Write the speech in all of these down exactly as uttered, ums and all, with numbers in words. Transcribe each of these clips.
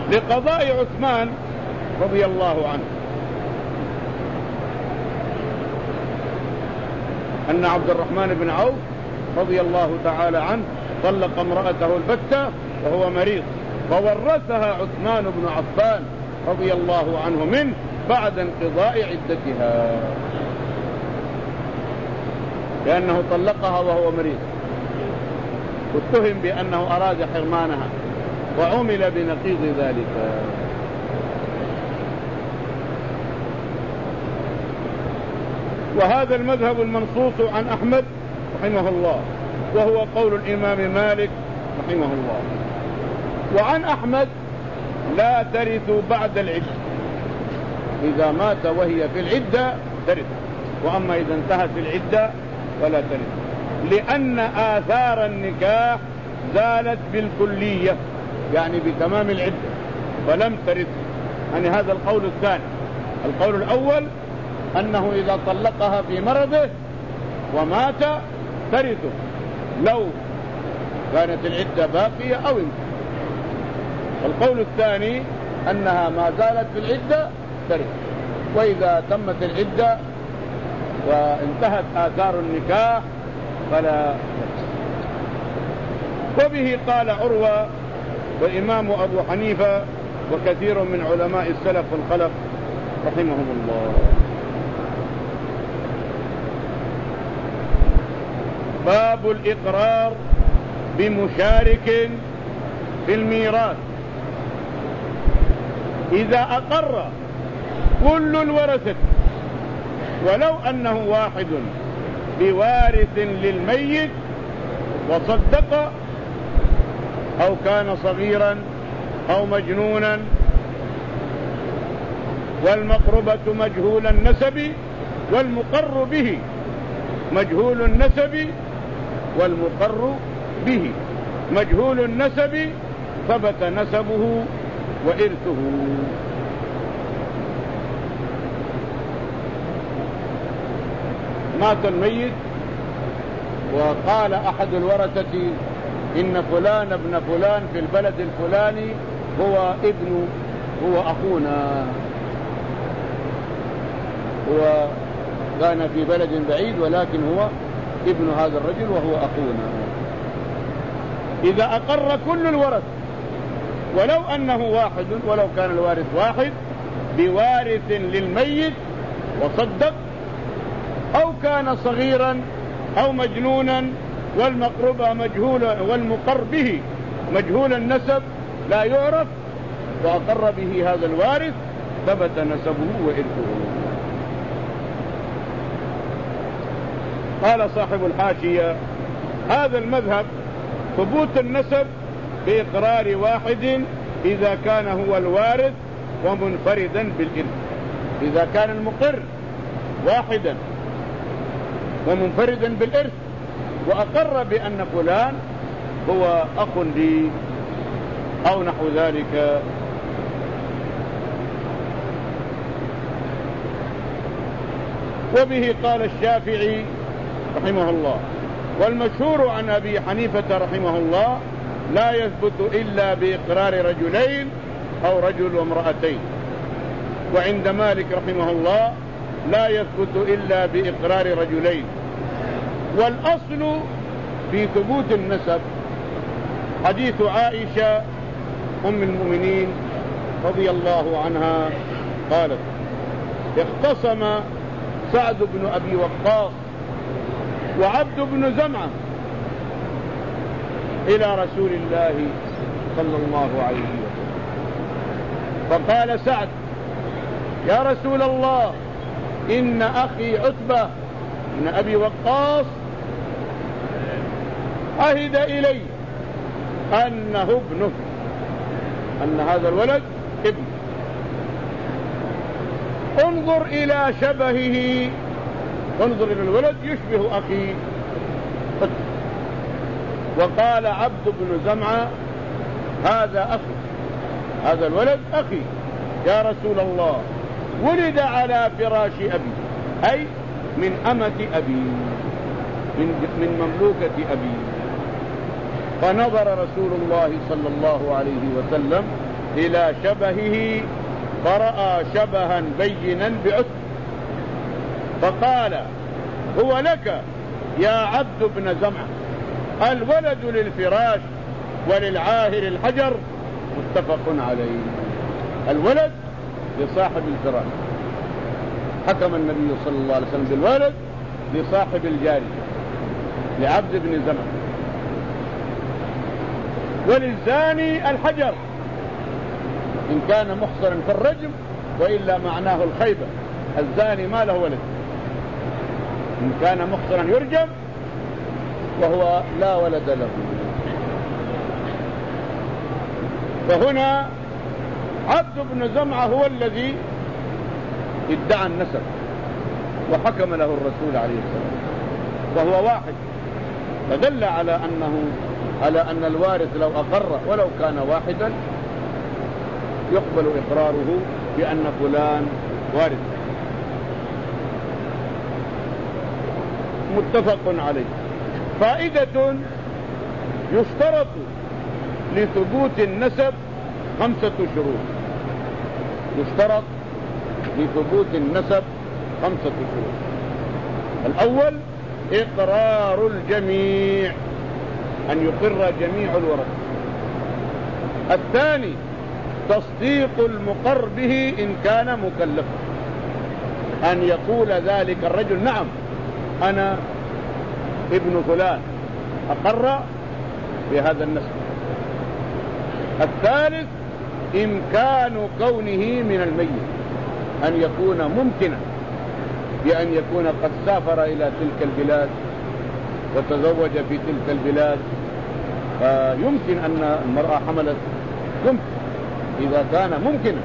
لقضاء عثمان رضي الله عنه أن عبد الرحمن بن عوف رضي الله تعالى عنه طلق امرأته البتة وهو مريض، فورثها عثمان بن عفان رضي الله عنه منه بعد انقضاء عدتها، لأنه طلقها وهو مريض، واتهم بأنه أراد حرمانها وعمل بنقيض ذلك. وهذا المذهب المنصوص عن أحمد رحمه الله، وهو قول الإمام مالك رحمه الله. وعن أحمد لا ترث بعد العدة، إذا مات وهي في العدة ترث، وأما إذا انتهت العدة ولا ترث، لأن آثار النكاح زالت بالكلية، يعني بتمام العدة، فلم ترث. يعني هذا القول الثاني. القول الأول أنه إذا طلقها في مرضه ومات ترثه لو كانت العدة باقية أو انتهت. القول الثاني أنها ما زالت في العدة ترث، وإذا تمت العدة وانتهت آثار النكاح فلا. وبه قال عروة والإمام أبو حنيفة وكثير من علماء السلف والخلف رحمهم الله. باب الإقرار بمشارك في الميراث. إذا أقر كل الورثة ولو أنه واحد بوارث للميت وصدق، أو كان صغيرا أو مجنونا، والمقربة مجهول النسب والمقر به مجهول النسب والمقر به مجهول النسب، ثبت نسبه وإرثه. مات الميت وقال أحد الورثة إن فلان ابن فلان في البلد الفلاني هو ابن هو أخونا، هو كان في بلد بعيد ولكن هو ابن هذا الرجل وهو أخونا. إذا أقر كل الورث ولو أنه واحد، ولو كان الوارث واحد بوارث للميت وصدق، أو كان صغيرا أو مجنونا، والمقربة مجهولة والمقر به مجهول النسب لا يعرف، وأقر به هذا الوارث، ثبت نسبه وإرثه. قال صاحب الحاشية: هذا المذهب ثبوت النسب بإقرار واحد إذا كان هو الوارث ومنفردا بالإرث. إذا كان المقر واحدا ومنفردا بالإرث وأقر بأن فلان هو أخ لي أو نحو ذلك. وبه قال الشافعي رحمه الله. والمشهور عن أبي حنيفة رحمه الله: لا يثبت إلا بإقرار رجلين أو رجل وامرأتين. وعند مالك رحمه الله: لا يثبت إلا بإقرار رجلين. والأصل في ثبوت النسب حديث عائشة أم المؤمنين رضي الله عنها قالت: اختصم سعد بن أبي وقاص وعبد بن زمعة إلى رسول الله صلى الله عليه وسلم، فقال سعد: يا رسول الله، إن أخي عتبة بن أبي وقاص عهد إلي أنه ابنه، أن هذا الولد ابن، انظر إلى شبهه، انظر إلى الولد يشبه أخي. وقال عبد بن زمعة: هذا أخي، هذا الولد أخي يا رسول الله، ولد على فراش أبي، أي من أمة أبي، من, من مملوكة أبي. فنظر رسول الله صلى الله عليه وسلم إلى شبهه فرأى شبها بينا بعث فقال هو لك يا عبد بن زمعة، الولد للفراش وللعاهر الحجر، متفق عليه. الولد لصاحب الفراش، حكم النبي صلى الله عليه وسلم بالولد لصاحب الجارية لعبد بن زمعة، وللزاني الحجر إن كان محصنا في الرجم، وإلا معناه الخيبة. الزاني ما له ولد إن كان محصنا يرجم وهو لا ولد له. فهنا عبد بن زمعة هو الذي ادعى النسب وحكم له الرسول عليه السلام، وهو واحد، فدل على أنه على أن الوارث لو أقر ولو كان واحدا يقبل إقراره بأن فلان وارث. متفق عليه. فائدة: يشترط لثبوت النسب خمسة شروط. يشترط لثبوت النسب خمسة شروط. الأول إقرار الجميع، أن يقر جميع الورثة. الثاني تصديق المقر به إن كان مكلفا، أن يقول ذلك الرجل نعم أنا ابن فلان أقر بهذا النسب. الثالث إمكان كونه من الميت، أن يكون ممكنا بأن يكون قد سافر إلى تلك البلاد وتزوج في تلك البلاد، فيمكن أن المرأة حملت، يمكن إذا كان ممكنا.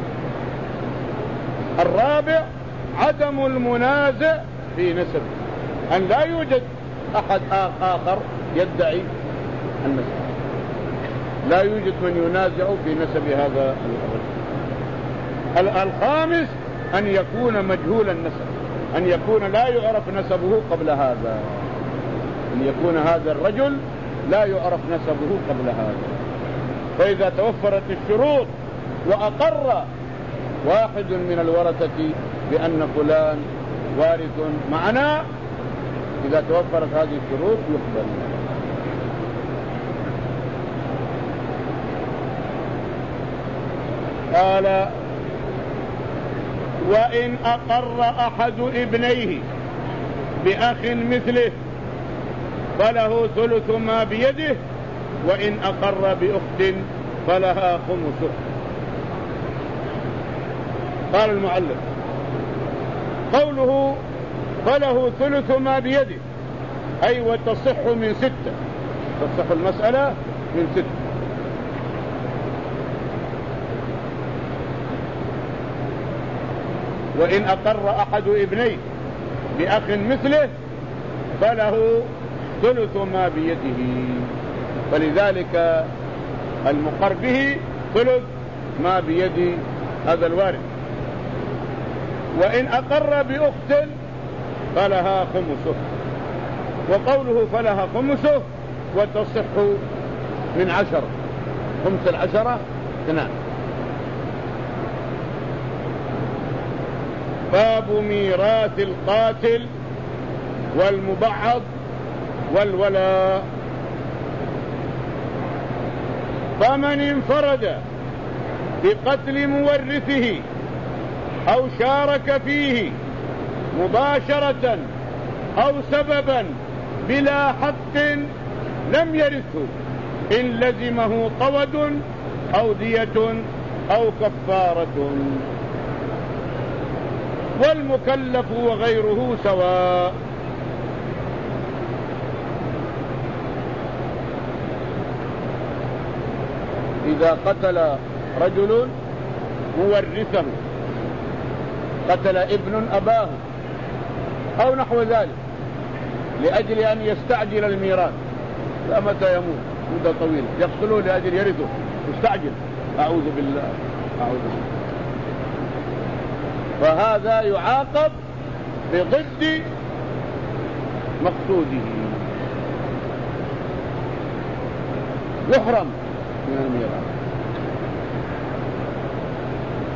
الرابع عدم المنازع في نسب، أن لا يوجد أحد آخر يدعي النسب، لا يوجد من ينازع في نسب هذا الرجل. الخامس أن يكون مجهول النسب، أن يكون لا يعرف نسبه قبل هذا، أن يكون هذا الرجل لا يعرف نسبه قبل هذا. فإذا توفرت الشروط وأقر واحد من الورثة بأن فلان وارث معنا، إذا توفرت هذه الشروط يقبل. قال وإن أقر أحد ابنيه بأخ مثله فله ثلث ما بيده، وإن أقر بأخت فلها خمسه. قال المؤلف قوله فله ثلث ما بيده أي وتصح من ستة، تصح المسألة من ستة. وإن أقر أحد ابنيه بأخ مثله فله ثلث ما بيده، فلذلك المقر به ثلث ما بيد هذا الوارث. وإن أقر بأخت فلها خمسه، وقوله فلها خمسه وتصح من عشرة، خمس العشرة اثنان. باب ميراث القاتل والمبعض والولاء. فمن انفرد بقتل مورثه أو شارك فيه مباشرة أو سببا بلا حق لم يرثه إن لزمه قود أو دية أو كفارة، والمكلف وغيره سواء. إذا قتل رجل مورثه، قتل ابن أباه أو نحو ذلك لأجل أن يستعجل الميراث، فمتى يموت مدة طويلة يقتله لأجل يرثه مستعجل، أعوذ بالله أعوذ بالله، فهذا يعاقب بضد مقصوده، يحرم من الميراث.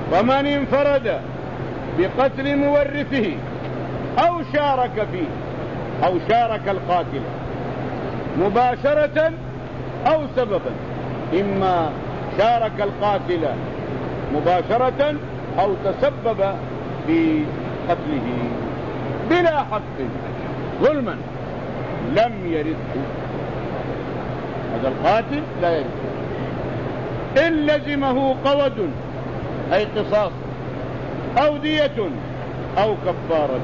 ومن انفرد بقتل مورثه أو شارك فيه أو شارك القاتل مباشرة أو سببا، إما شارك القاتل مباشرة أو تسبب في قتله بلا حق ظلما لم يرثه، هذا القاتل لا يرثه. إن لزمه قود أي قصاص أو دية أو كفارة.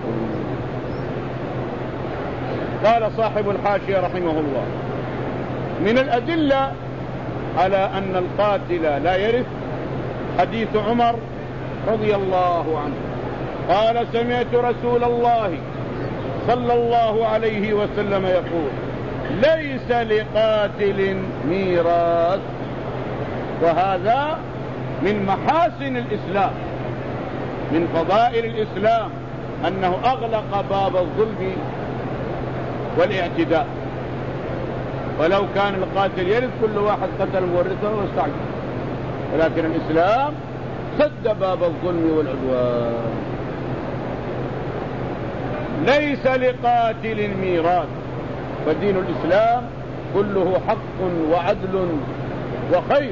قال صاحب الحاشية رحمه الله: من الأدلة على أن القاتل لا يرث حديث عمر رضي الله عنه قال: سمعت رسول الله صلى الله عليه وسلم يقول: ليس لقاتل ميراث. وهذا من محاسن الإسلام، من فضائل الإسلام، أنه أغلق باب الظلم والاعتداء. ولو كان القاتل يرث كل واحد قتل مورثه واستعجل، ولكن الإسلام سد باب الظلم والعدوان. ليس لقاتل ميراث، فدين الإسلام كله حق وعدل وخير.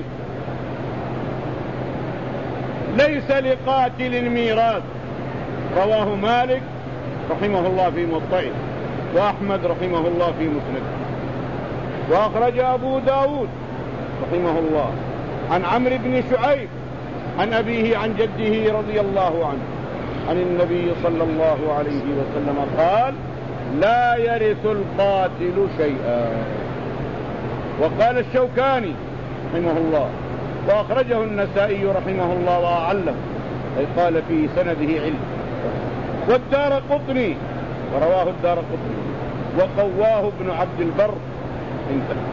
ليس لقاتل ميراث، رواه مالك رحمه الله في موطئه، وأحمد رحمه الله في مسنده، وأخرج أبو داود رحمه الله عن عمرو بن شعيب عن أبيه عن جده رضي الله عنه عن النبي صلى الله عليه وسلم قال: لا يرث القاتل شيئا. وقال الشوكاني رحمه الله، وأخرجه النسائي رحمه الله وأعله، أي قال في سنده علم. والدار قطني، ورواه الدار قطني، وقواه ابن عبد البر، انتهى.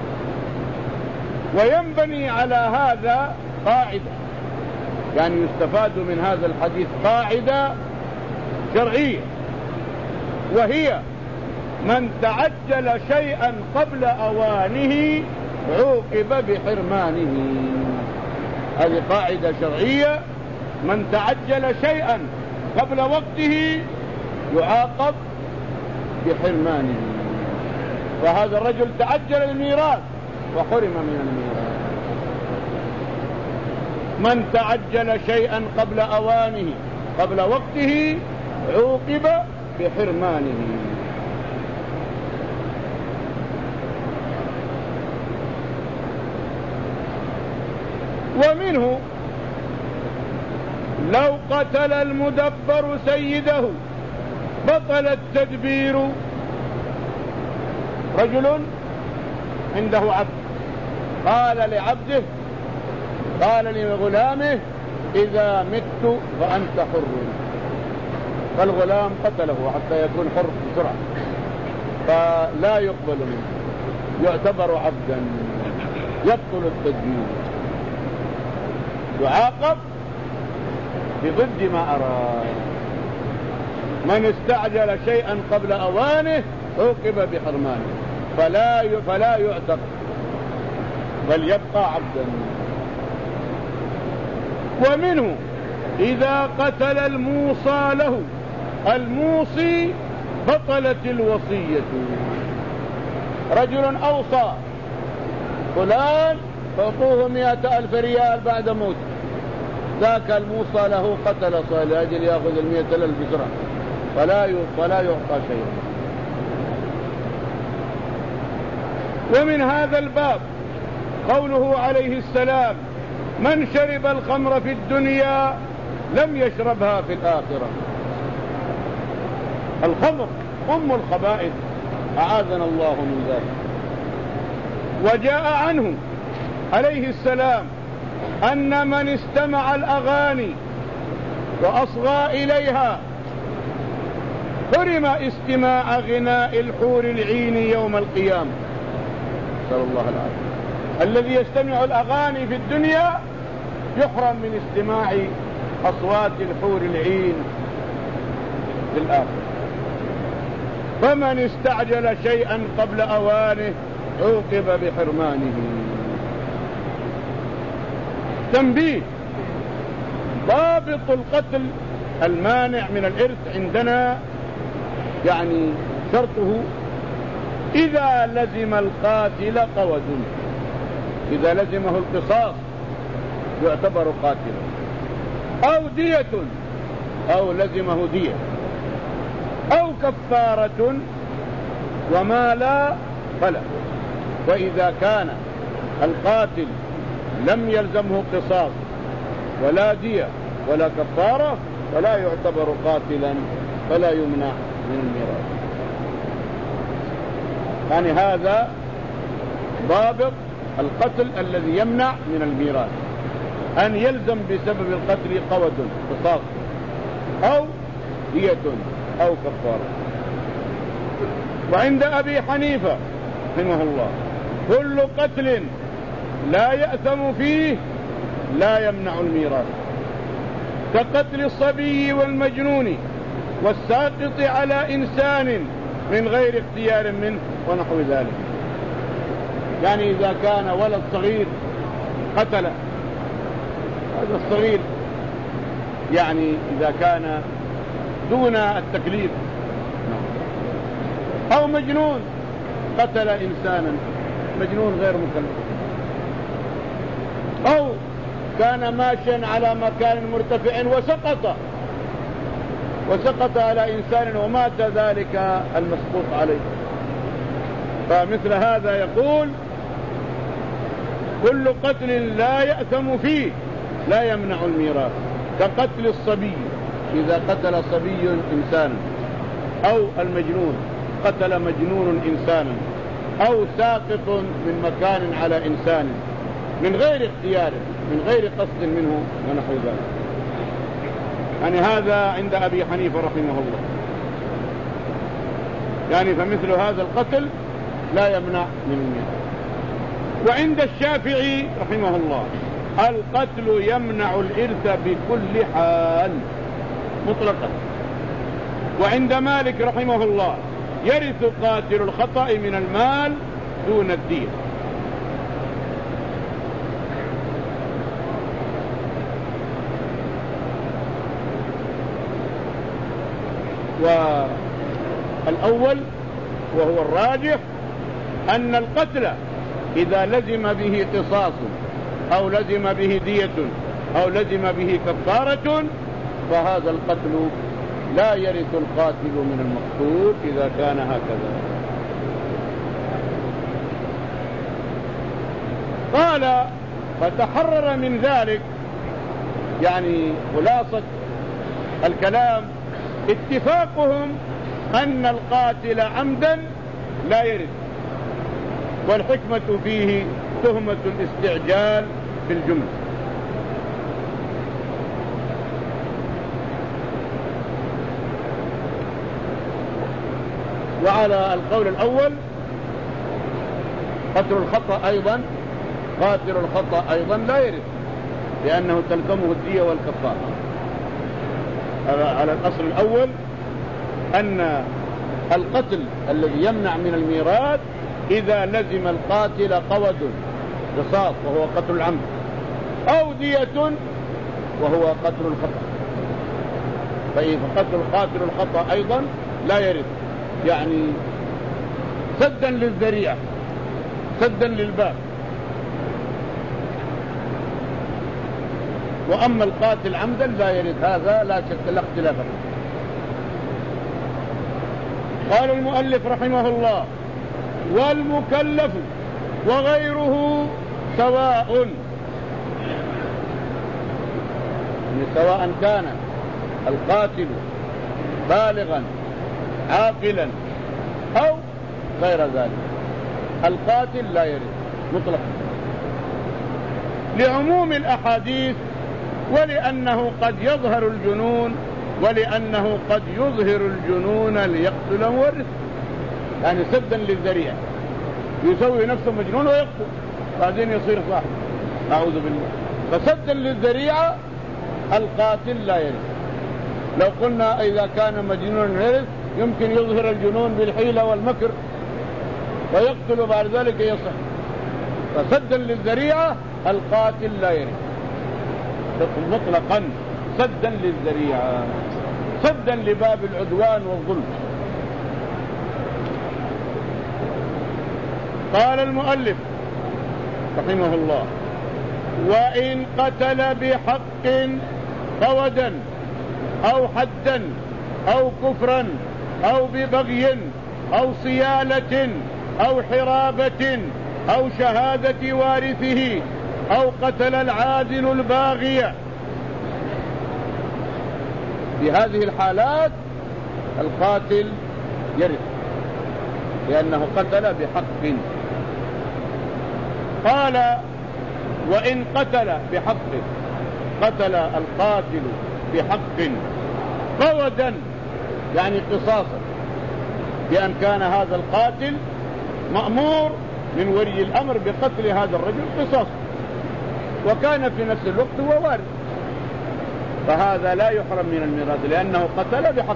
وينبني على هذا قاعدة، يعني يستفاد من هذا الحديث قاعدة شرعية، وهي: من تعجل شيئا قبل أوانه عوقب بحرمانه. هذه قاعدة شرعية: من تعجل شيئا قبل وقته يعاقب بحرمانه. وهذا الرجل تعجل الميراث وحرم من الميراث. من تعجل شيئا قبل أوانه قبل وقته عوقب بحرمانه. ومنه: لو قتل المدبر سيده بطل التدبير. رجل عنده عبد، قال لعبده، قال لغلامه: إذا مت فأنت حر. فالغلام قتله حتى يكون حر بسرعة، فلا يقبل منه، يعتبر عبدا، يبطل التدبير، يعاقب بضد ما أراد. من استعجل شيئا قبل أوانه عوقب بحرمانه، فلا فلا يعتق بل يبقى عبدا. ومنه: إذا قتل الموصى له الموصي بطلت الوصية. رجل أوصى فلان فأعطوه مئة ألف ريال بعد موته، ذاك الموصى له قتل صالح لأجل يأخذ المئة ألف بسرعة، فلا فلا يعطى شيء. ومن هذا الباب قوله عليه السلام: من شرب الخمر في الدنيا لم يشربها في الآخرة. الخمر أم الخبائث، أعاذنا الله من ذلك. وجاء عنه عليه السلام أن من استمع الأغاني وأصغى إليها حرم استماع غناء الحور العين يوم القيامة. نسأل الله العافية. الذي يستمع الأغاني في الدنيا يحرم من استماع أصوات الحور العين في الآخرة. فمن استعجل شيئا قبل أوانه عوقب بحرمانه. تنبيه: باب ضابط القتل المانع من الإرث عندنا يعني شرطه إذا لزم القاتل قود، إذا لزمه القصاص يعتبر قاتلا، أو دية أو لزمه دية، أو كفارة، وما لا فلا. وإذا كان القاتل لم يلزمه قصاص ولا دية ولا كفارة فلا يعتبر قاتلا، فلا يمنع من الميراث. يعني هذا ضابط القتل الذي يمنع من الميراث، أن يلزم بسبب القتل قود قصاص أو دية أو كفارة. وعند أبي حنيفة رحمه الله كل قتل لا يأثم فيه لا يمنع الميراث، كقتل الصبي والمجنون والساقط على إنسان من غير اختيار منه ونحو ذلك. يعني إذا كان ولد صغير قتل، هذا الصغير يعني إذا كان دون التكليف، أو مجنون قتل إنسانا، مجنون غير مكلف، أو كان ماشيا على مكان مرتفع وسقط وسقط على إنسان ومات ذلك المسقوط عليه، فمثل هذا يقول كل قتل لا يأثم فيه لا يمنع الميراث، كقتل الصبي إذا قتل صبي إنسانا، أو المجنون قتل مجنون إنسانا، أو ساقط من مكان على إنسان من غير اختيار من غير قصد منه ونحو ذلك. يعني هذا عند أبي حنيفة رحمه الله، يعني فمثل هذا القتل لا يمنع من الميراث. وعند الشافعي رحمه الله القتل يمنع الإرث بكل حال مطلقا. وعند مالك رحمه الله يرث قاتل الخطأ من المال دون الدين. والأول وهو الراجح أن القتل إذا لزم به قصاص أو لزم به دية أو لزم به كفارة فهذا القتل لا يرث القاتل من المقتول إذا كان هكذا. قال فتحرر من ذلك، يعني خلاصة الكلام اتفاقهم أن القاتل عمدا لا يرث، والحكمة فيه تهمة الاستعجال في الجملة. وعلى القول الأول قتل الخطأ أيضا قاتل الخطأ أيضا لا يرث، لأنه تلزمه الدية والكفارة. على الأصل الأول أن القتل الذي يمنع من الميراث إذا لزم القاتل قود قصاص وهو قتل العمد، أو دية وهو قتل الخطأ. فقتل القاتل الخطأ أيضا لا يرث، يعني سدا للذريعة سدا للباب. وأما القاتل عمدا لا يرث، هذا لا شك لا اختلاف فيه. قال المؤلف رحمه الله والمكلف وغيره سواء، يعني سواء كان القاتل بالغا عاقلا أو غير ذلك، القاتل لا يرث مطلقا لعموم الأحاديث، ولأنه قد يظهر الجنون ولأنه قد يظهر الجنون ليقتل مورث، يعني سدا للذريعة، يسوي نفسه مجنون ويقتل بعدين يصير صاحب، أعوذ بالله. فسدا للذريعة القاتل لا يرث. لو قلنا إذا كان مجنون يرث يمكن يظهر الجنون بالحيلة والمكر ويقتل بعد ذلك يصح. فسدا للذريعة القاتل لا يرث مطلقا سدا للذريعة، سدا لباب العدوان والظلم. قال المؤلف رحمه الله: وإن قتل بحق قودا أو حدا أو كفرا أو ببغي أو صيانة أو حرابة أو شهادة وارثه أو قتل العادل الباغي، في هذه الحالات القاتل يرث لأنه قتل بحق. قال: وإن قتل بحق، قتل القاتل بحق قودا يعني قصاصا، بأن كان هذا القاتل مأمور من ولي الأمر بقتل هذا الرجل قصاصا، وكان في نفس الوقت هو وارث، فهذا لا يحرم من الميراث لأنه قتل بحق.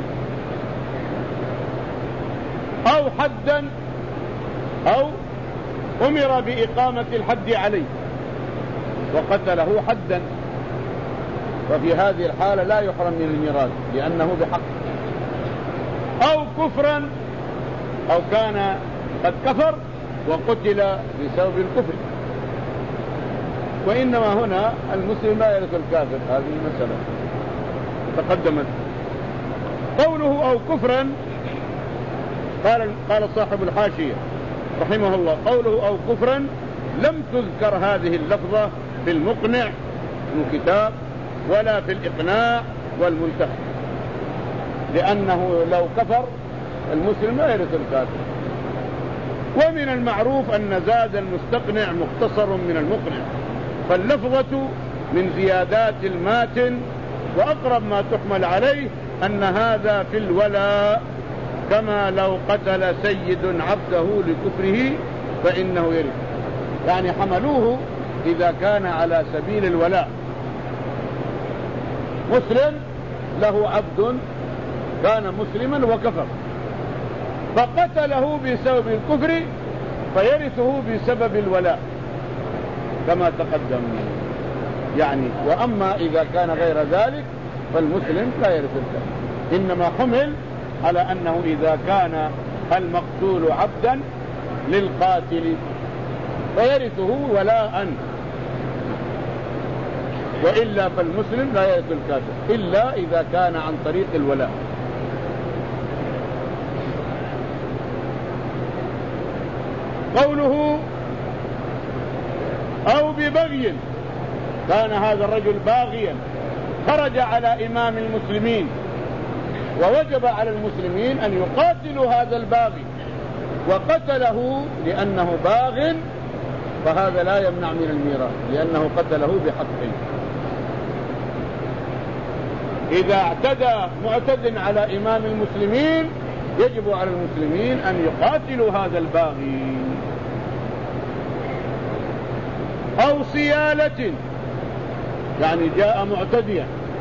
أو حدا، أو أمر بإقامة الحد عليه وقتله حدا، ففي هذه الحالة لا يحرم من الميراث لأنه بحق. أو كفرا، أو كان قد كفر وقتل بسبب الكفر، وإنما هنا المسلم لا يرث الكافر، هذه مسألة تقدمت. قوله أو كفرا، قال قال صاحب الحاشية رحمه الله: قوله أو كفرا لم تذكر هذه اللفظة في المقنع الكتاب ولا في الإقناع والمنتهى، لأنه لو كفر المسلم لا يرث الكافر. ومن المعروف أن زاد المستقنع مختصر من المقنع، فاللفظة من زيادات الماتن، وأقرب ما تحمل عليه أن هذا في الولاء، كما لو قتل سيد عبده لكفره فإنه يرث، يعني حملوه إذا كان على سبيل الولاء. مسلم له عبد كان مسلما وكفر فقتله بسبب الكفر فيرثه بسبب الولاء كما تقدم يعني. وأما إذا كان غير ذلك فالمسلم لا يرث الكافر، إنما حمل على أنه إذا كان المقتول عبدا للقاتل فيرثه ولاء، وإلا فالمسلم لا يرث الكافر إلا إذا كان عن طريق الولاء. قوله أو ببغي، كان هذا الرجل باغيا خرج على إمام المسلمين ووجب على المسلمين أن يقاتلوا هذا الباغي وقتله لأنه باغ، فهذا لا يمنع من الميراث لأنه قتله بحق. إذا اعتدى معتد على إمام المسلمين يجب على المسلمين أن يقاتلوا هذا الباغي. أو صيالة، يعني جاء معتديا.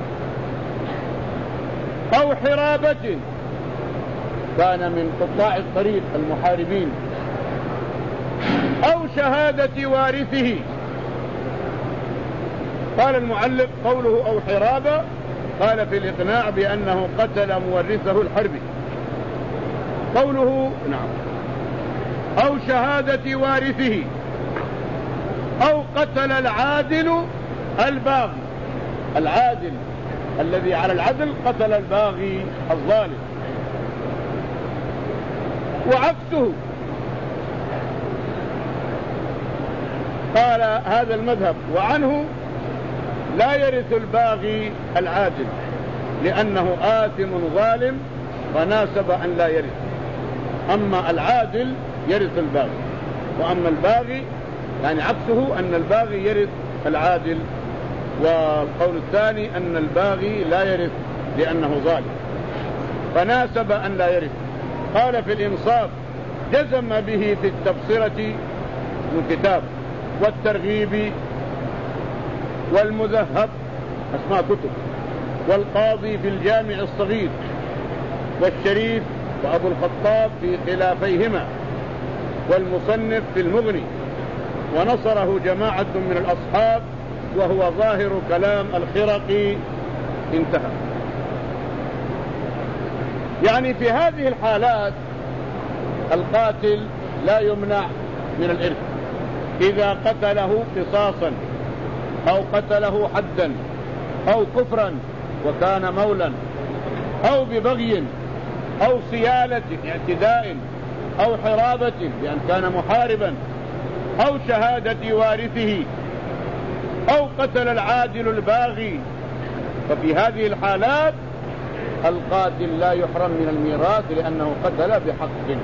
أو حرابة، كان من قطاع الطريق المحاربين. أو شهادة وارثه. قال المعلق قوله أو حرابة قال في الإقناع بأنه قتل مورثه الحربي. قوله نعم أو شهادة وارثه أو قتل العادل الباغي، العادل الذي على العدل قتل الباغي الظالم. وعكسه قال هذا المذهب وعنه لا يرث الباغي العادل لأنه آثم ظالم فناسب أن لا يرث. أما العادل يرث الباغي، وأما الباغي يعني عكسه أن الباغي يرث العادل. والقول الثاني أن الباغي لا يرث لأنه ظالم فناسب أن لا يرث. قال في الإنصاف جزم به في التبصرة الكتاب والترغيب والمذهب أسماء كتب، والقاضي في الجامع الصغير، والشريف وأبو الخطاب في خلافيهما، والمصنف في المغني، ونصره جماعة من الأصحاب وهو ظاهر كلام الخرقي انتهى. يعني في هذه الحالات القاتل لا يمنع من الإرث إذا قتله قصاصا أو قتله حدا أو كفرا وكان مولا أو ببغي أو صيالة اعتداء أو حرابة بأن كان محاربا أو شهادة وارثه أو قتل العادل الباغي. ففي هذه الحالات القاتل لا يحرم من الميراث لأنه قتل بحق.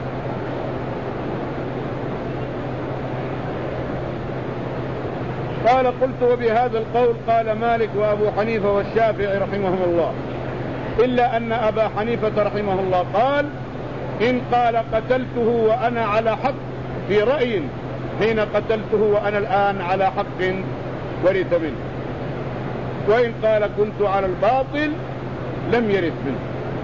قال قلت وبهذا القول قال مالك وأبو حنيفة والشافعي رحمهم الله، إلا أن أبا حنيفة رحمه الله قال إن قال قتلته وأنا على حق في رأي حين قتلته وأنا الآن على حق ورث منه، وإن قال كنت على الباطل لم يرث منه.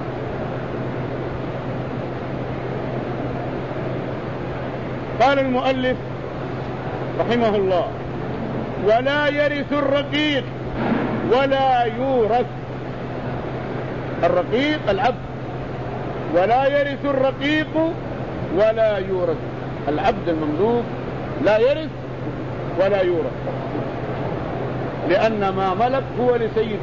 قال المؤلف رحمه الله ولا يرث الرقيق ولا يورث. الرقيق العبد، ولا يرث الرقيق ولا يورث. العبد المملوك لا يرث ولا يورث لأن ما ملك هو لسيده.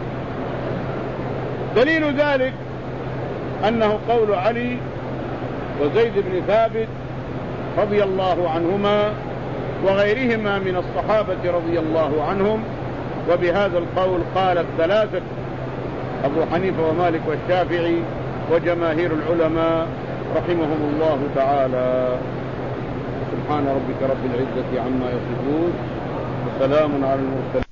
دليل ذلك أنه قول علي وزيد بن ثابت رضي الله عنهما وغيرهما من الصحابة رضي الله عنهم. وبهذا القول قال الثلاثة أبو حنيفة ومالك والشافعي وجماهير العلماء رحمهم الله تعالى. سبحان ربك رب العزة عما يصفون وسلام على المرسلين.